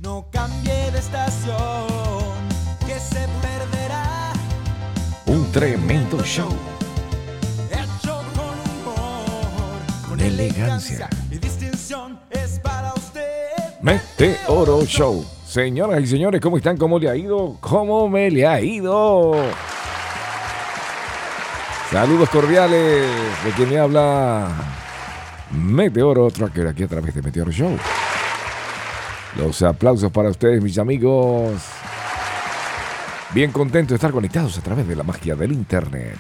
No cambie de estación, que se perderá. Un tremendo show. Hecho con humor, Con elegancia. y distinción es para usted. Meteoro Show. Señoras y señores, ¿cómo están? ¿Cómo le ha ido? ¿Cómo me le ha ido? Saludos cordiales de quien me habla Meteoro Tracker aquí a través de Meteoro Show. Los aplausos para ustedes, mis amigos. Bien contento de estar conectados a través de la magia del internet.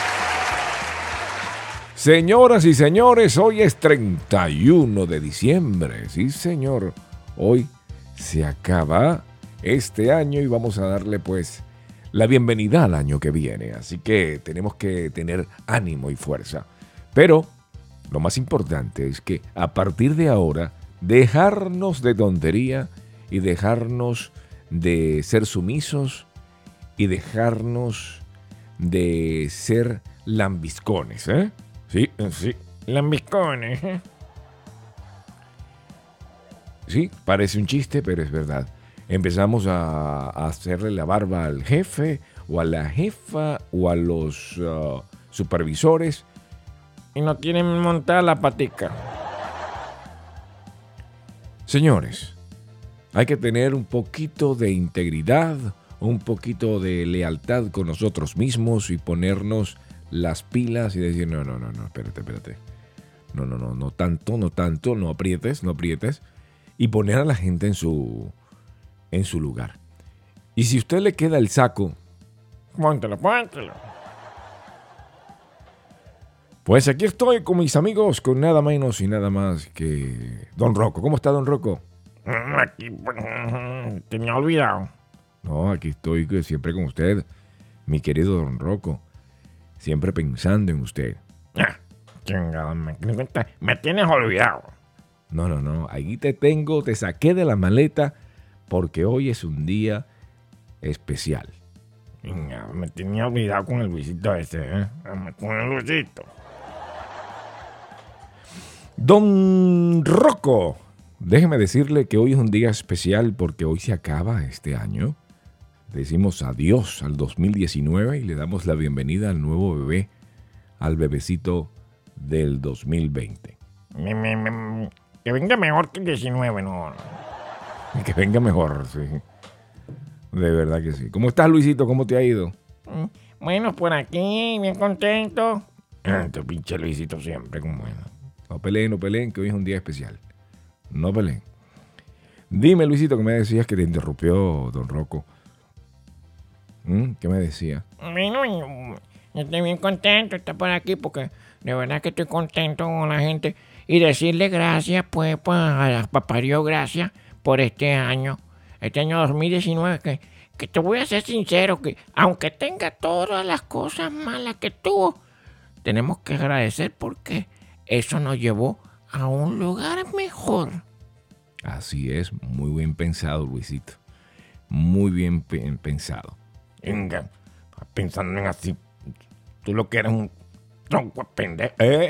Señoras y señores, hoy es 31 de diciembre. Sí, señor. Hoy se acaba este año y vamos a darle pues la bienvenida al año que viene. Así que tenemos que tener ánimo y fuerza. Pero lo más importante es que a partir de ahora dejarnos de tontería y dejarnos de ser sumisos y dejarnos de ser lambiscones, ¿eh? Sí, lambiscones, ¿eh? Sí, parece un chiste, pero es verdad. Empezamos a hacerle la barba al jefe o a la jefa o a los supervisores y no tienen montada la patica. Señores, hay que tener un poquito de integridad, un poquito de lealtad con nosotros mismos y ponernos las pilas y decir, no, espérate. No tanto, no aprietes. Y poner a la gente en su lugar. Y si a usted le queda el saco, póntelo. Pues aquí estoy con mis amigos, con nada menos y nada más que Don Rocco. ¿Cómo está, Don Rocco? Aquí, tenía olvidado. No, aquí estoy siempre con usted, mi querido Don Rocco. Siempre pensando en usted. Chingada, me tienes olvidado. No. Ahí te tengo, te saqué de la maleta porque hoy es un día especial. Me tenía olvidado con el Luisito ese, ¿eh? Con el Luisito. Don Rocco, déjeme decirle que hoy es un día especial porque hoy se acaba este año. Decimos adiós al 2019 y le damos la bienvenida al nuevo bebé, al bebecito del 2020. Que venga mejor que el 19, no. Que venga mejor, sí. De verdad que sí. ¿Cómo estás, Luisito? ¿Cómo te ha ido? Bueno, por aquí, bien contento. Tu pinche Luisito siempre como bueno. No peleen, que hoy es un día especial. No peleen. Dime, Luisito, que me decías que te interrumpió Don Rocco. ¿Qué me decía? Bueno, yo estoy bien contento de estar por aquí porque de verdad que estoy contento con la gente y decirle gracias, pues a Papá Dios, gracias por este año 2019, que te voy a ser sincero, que aunque tenga todas las cosas malas que tuvo, tenemos que agradecer porque eso nos llevó a un lugar mejor. Así es, muy bien pensado, Luisito. Muy bien pensado. Venga, pensando en así, tú lo que eres un tronco de pendejo.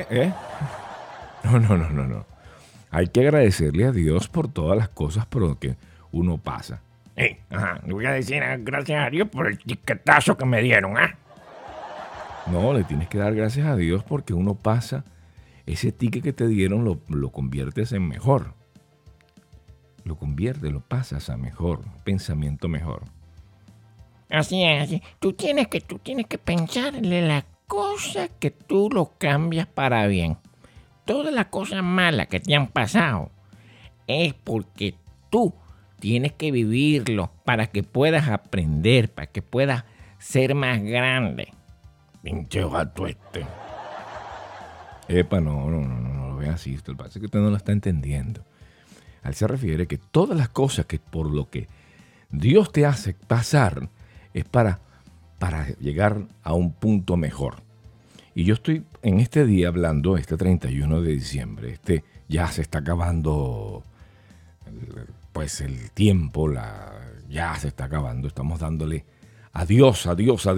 No. Hay que agradecerle a Dios por todas las cosas por las que uno pasa. Le voy a decir gracias a Dios por el tiquetazo que me dieron, ¿ah? No, le tienes que dar gracias a Dios porque uno pasa, ese ticket que te dieron lo conviertes en mejor. Lo pasas a mejor, pensamiento mejor. Así es. Tú tienes que pensarle la cosa que tú lo cambias para bien. Todas las cosas malas que te han pasado es porque tú tienes que vivirlo para que puedas aprender, para que puedas ser más grande. Pinche gato este. Epa, no lo veas así. Esto parece que usted no lo está entendiendo. A él se refiere que todas las cosas que por lo que Dios te hace pasar es para llegar a un punto mejor. Y yo estoy en este día hablando, este 31 de diciembre, ya se está acabando pues el tiempo, ya se está acabando, estamos dándole adiós,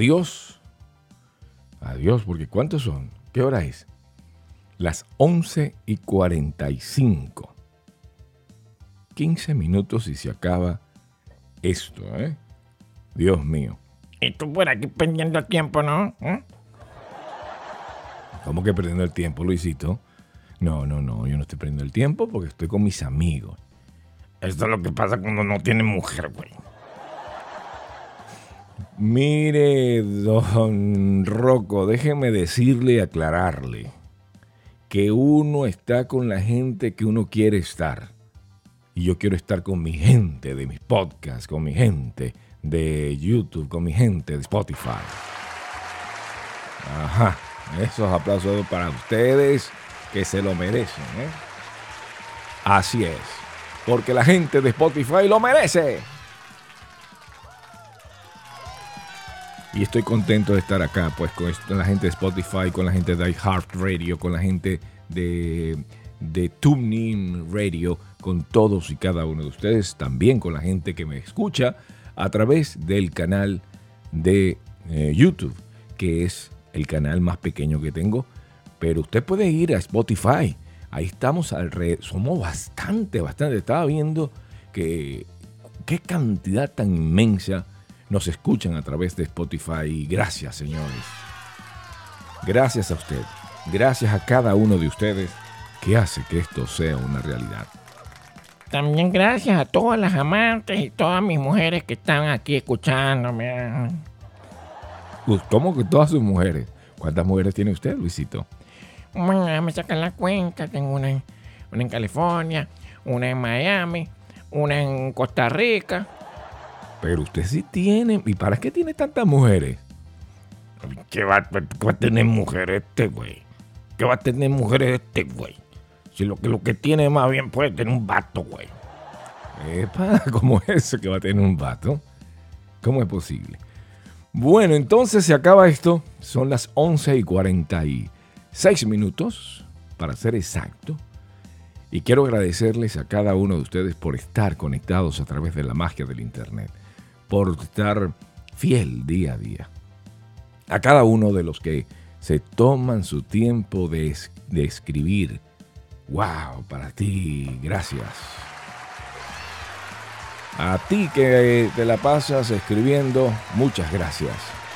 porque ¿cuántos son? ¿Qué hora es? Las 11:45. 15 minutos y se acaba esto, ¿eh? Dios mío. Y tú por aquí perdiendo el tiempo, ¿no? ¿Cómo que perdiendo el tiempo, Luisito? No, yo no estoy perdiendo el tiempo porque estoy con mis amigos. Esto es lo que pasa cuando no tiene mujer, güey. Mire, don Rocco, déjeme decirle y aclararle que uno está con la gente que uno quiere estar. Y yo quiero estar con mi gente de mis podcasts, con mi gente de YouTube, con mi gente de Spotify. Ajá, esos aplausos para ustedes que se lo merecen, ¿eh? Así es, porque la gente de Spotify lo merece. Y estoy contento de estar acá, pues, con la gente de Spotify, con la gente de iHeartRadio, con la gente de TuneIn Radio, con todos y cada uno de ustedes, también con la gente que me escucha a través del canal de YouTube, que es el canal más pequeño que tengo, pero usted puede ir a Spotify, ahí estamos alrededor, somos bastante, estaba viendo que qué cantidad tan inmensa nos escuchan a través de Spotify. Gracias, señores. Gracias a usted. Gracias a cada uno de ustedes que hace que esto sea una realidad. También gracias a todas las amantes y todas mis mujeres que están aquí escuchándome. ¿Cómo que todas sus mujeres? ¿Cuántas mujeres tiene usted, Luisito? Bueno, me sacan la cuenta. Tengo una en California, una en Miami, una en Costa Rica. Pero usted sí tiene. ¿Y para qué tiene tantas mujeres? ¿Qué va a tener mujeres este güey? ¿Qué va a tener mujeres este güey? Si lo que tiene más bien puede tener un vato, güey. Epa, ¿cómo es eso que va a tener un vato? ¿Cómo es posible? Bueno, entonces se acaba esto. Son las 11:46 minutos, para ser exacto. Y quiero agradecerles a cada uno de ustedes por estar conectados a través de la magia del Internet, por estar fiel día a día. A cada uno de los que se toman su tiempo de escribir. ¡Wow! Para ti, gracias. A ti que te la pasas escribiendo, muchas gracias.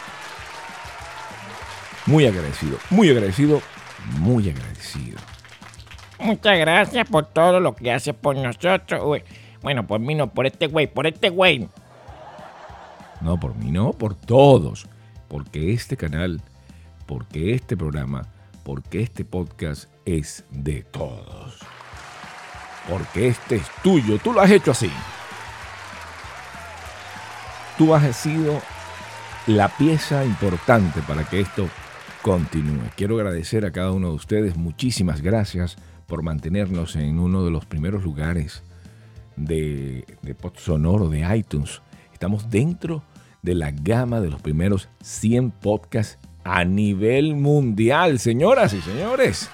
Muy agradecido, muy agradecido, muy agradecido. Muchas gracias por todo lo que hace por nosotros, güey. Bueno, por mí no, por este güey, No, por mí no, por todos. Porque este canal, porque este programa, porque este podcast es de todos. Porque este es tuyo, tú lo has hecho así. Tú has sido la pieza importante para que esto continúe. Quiero agradecer a cada uno de ustedes, muchísimas gracias por mantenernos en uno de los primeros lugares de Pod Sonoro, de iTunes. Estamos dentro de la gama de los primeros 100 podcasts a nivel mundial, señoras y señores.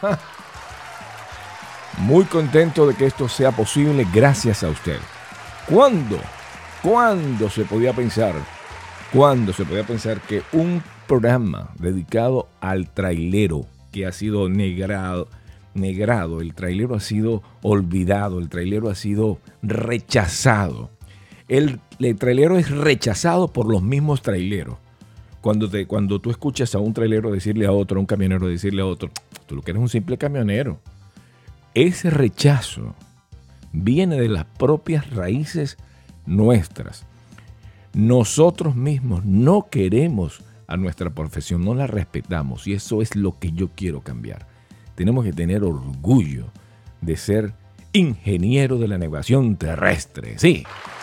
Muy contento de que esto sea posible gracias a usted. ¿Cuándo se podía pensar? ¿Cuándo se podía pensar que un programa dedicado al trailero que ha sido negrado, el trailero ha sido olvidado, el trailero ha sido rechazado? El trailero es rechazado por los mismos traileros. Cuando tú escuchas a un trailero decirle a otro, a un camionero decirle a otro, tú lo que eres un simple camionero. Ese rechazo viene de las propias raíces nuestras. Nosotros mismos no queremos a nuestra profesión, no la respetamos, y eso es lo que yo quiero cambiar. Tenemos que tener orgullo de ser ingeniero de la navegación terrestre, sí.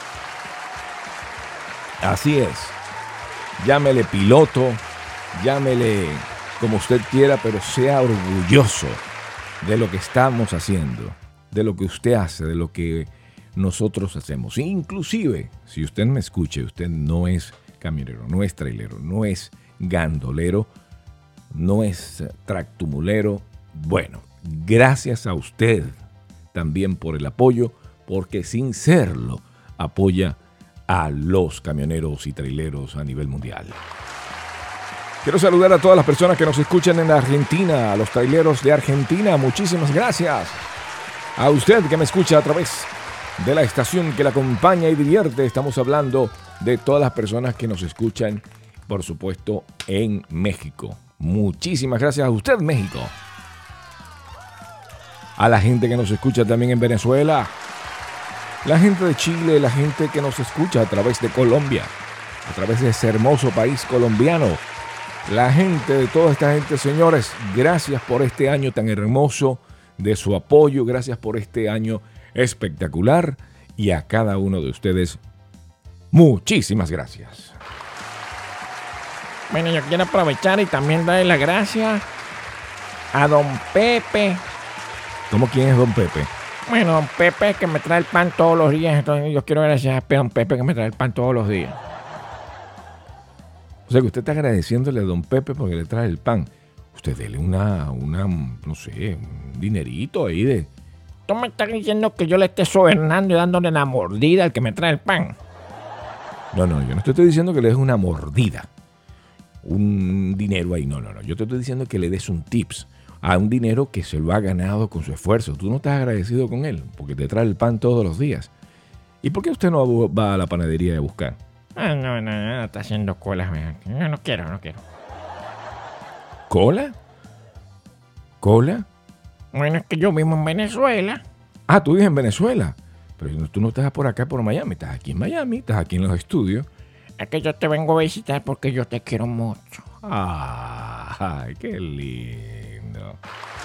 Así es. Llámele piloto, llámele como usted quiera, pero sea orgulloso de lo que estamos haciendo, de lo que usted hace, de lo que nosotros hacemos. Inclusive, si usted me escucha, usted no es camionero, no es trailero, no es gandolero, no es tractomulero. Bueno, gracias a usted también por el apoyo, porque sin serlo apoya a los camioneros y traileros a nivel mundial. Quiero saludar a todas las personas que nos escuchan en Argentina, a los traileros de Argentina. Muchísimas gracias. A usted que me escucha a través de la estación que la acompaña y divierte. Estamos hablando de todas las personas que nos escuchan, por supuesto, en México. Muchísimas gracias a usted, México. A la gente que nos escucha también en Venezuela, la gente de Chile, la gente que nos escucha a través de Colombia, a través de ese hermoso país colombiano. La gente de toda esta gente, señores, gracias por este año tan hermoso de su apoyo, gracias por este año espectacular y a cada uno de ustedes, muchísimas gracias. Bueno, yo quiero aprovechar y también darle las gracias a don Pepe. ¿Cómo quién es don Pepe? Bueno, don Pepe que me trae el pan todos los días, entonces yo quiero agradecer a don Pepe que me trae el pan todos los días. O sea que usted está agradeciéndole a don Pepe porque le trae el pan. Usted dele una, no sé, un dinerito ahí de... ¿Tú me estás diciendo que yo le esté sobornando y dándole la mordida al que me trae el pan? No, yo no te estoy diciendo que le des una mordida, un dinero ahí, no. Yo te estoy diciendo que le des un tips a un dinero que se lo ha ganado con su esfuerzo. Tú no estás agradecido con él porque te trae el pan todos los días. ¿Y por qué usted no va a la panadería a buscar? No, está haciendo colas. Yo no quiero. ¿Cola? ¿Cola? Bueno, es que yo vivo en Venezuela. Ah, tú vives en Venezuela. Pero tú no estás por acá, por Miami. Estás aquí en Miami, estás aquí en los estudios. Es que yo te vengo a visitar porque yo te quiero mucho. Ay, qué lindo.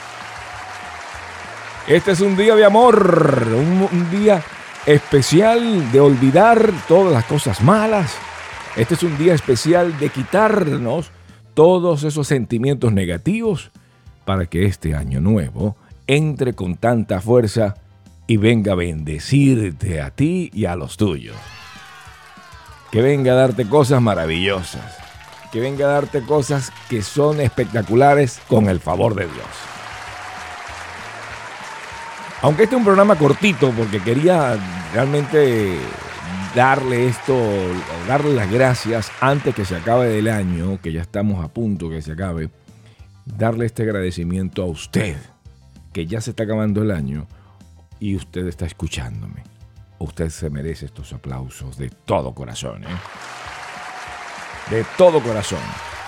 Este es un día de amor, un día especial de olvidar todas las cosas malas. Este es un día especial de quitarnos todos esos sentimientos negativos para que este año nuevo entre con tanta fuerza y venga a bendecirte a ti y a los tuyos. Que venga a darte cosas maravillosas. Que venga a darte cosas que son espectaculares con el favor de Dios. Aunque este es un programa cortito, porque quería realmente darle las gracias antes que se acabe el año, que ya estamos a punto que se acabe, darle este agradecimiento a usted, que ya se está acabando el año y usted está escuchándome. Usted se merece estos aplausos de todo corazón, de todo corazón.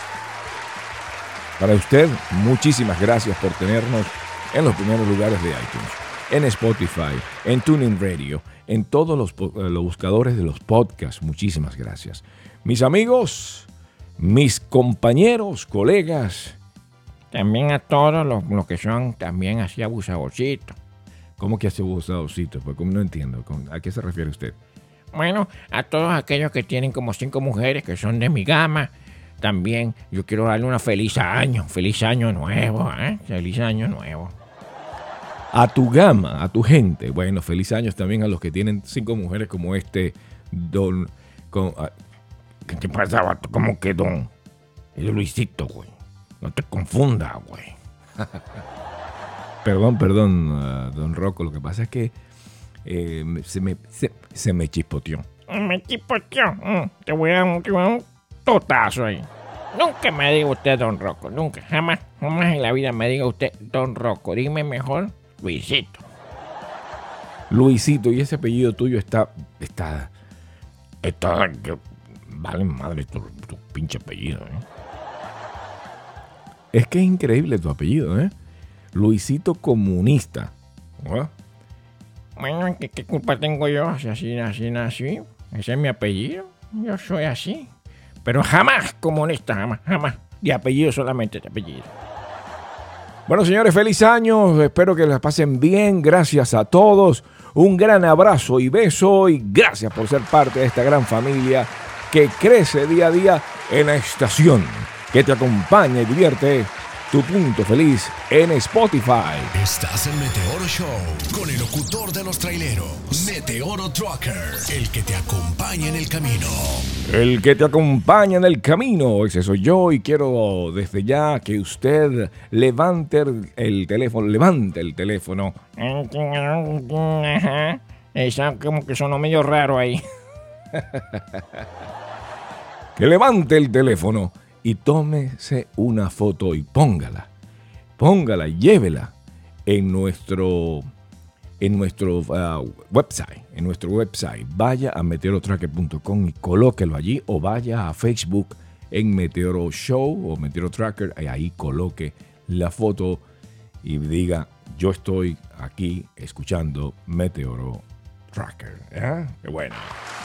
Para usted, muchísimas gracias por tenernos en los primeros lugares de iTunes, en Spotify, en TuneIn Radio, en todos los buscadores de los podcasts. Muchísimas gracias. Mis amigos, mis compañeros, colegas. También a todos los que son también así abusadorcitos. ¿Cómo que hace abusadorcito? Pues no entiendo. ¿A qué se refiere usted? Bueno, a todos aquellos que tienen como 5 mujeres que son de mi gama. También yo quiero darle una feliz año nuevo, feliz año nuevo. A tu gama, a tu gente. Bueno, feliz años también a los que tienen 5 mujeres como este don... ¿Qué te pasa, vato? ¿Cómo que don? Es Luisito, güey. No te confundas, güey. Perdón, don Rocco. Lo que pasa es que se me chispoteó. Me chispoteó. Te voy a dar un totazo ahí. Nunca me diga usted don Rocco. Nunca. Jamás en la vida me diga usted don Rocco. Dime mejor Luisito. Luisito, y ese apellido tuyo está vale madre tu pinche apellido, Es que es increíble tu apellido, Luisito Comunista. ¿Ah? Bueno, ¿qué culpa tengo yo? Si así nací. Ese es mi apellido. Yo soy así. Pero jamás comunista, jamás. De apellido solamente, de apellido. Bueno, señores, feliz año. Espero que la pasen bien. Gracias a todos. Un gran abrazo y beso. Y gracias por ser parte de esta gran familia que crece día a día en la estación que te acompaña y divierte. Tu punto feliz en Spotify. Estás en Meteoro Show con el locutor de los traileros, Meteoro Trucker, el que te acompaña en el camino. El que te acompaña en el camino, ese soy yo y quiero desde ya que usted levante el teléfono. Ajá. Esa como que sonó medio raro ahí. Que levante el teléfono y tómese una foto y póngala, llévela en en nuestro website. En nuestro website, vaya a meteorotracker.com y colóquelo allí, o vaya a Facebook en Meteoro Show o Meteoro Tracker, y ahí coloque la foto y diga: yo estoy aquí escuchando Meteoro Tracker. Qué bueno.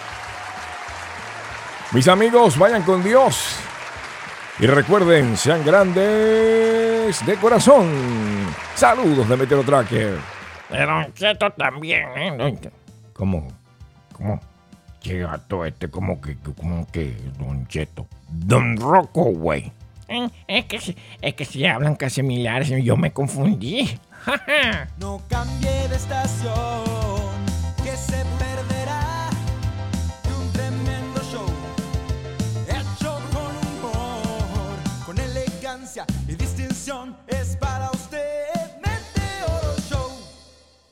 Mis amigos, vayan con Dios. Y recuerden, sean grandes de corazón. Saludos de Meteoro Tracker. De Don Cheto también, ¿eh? ¿Cómo? Qué gato como que Don Cheto. Don Rocco, güey. Es que si hablan casi similares, yo me confundí. No cambie de estación.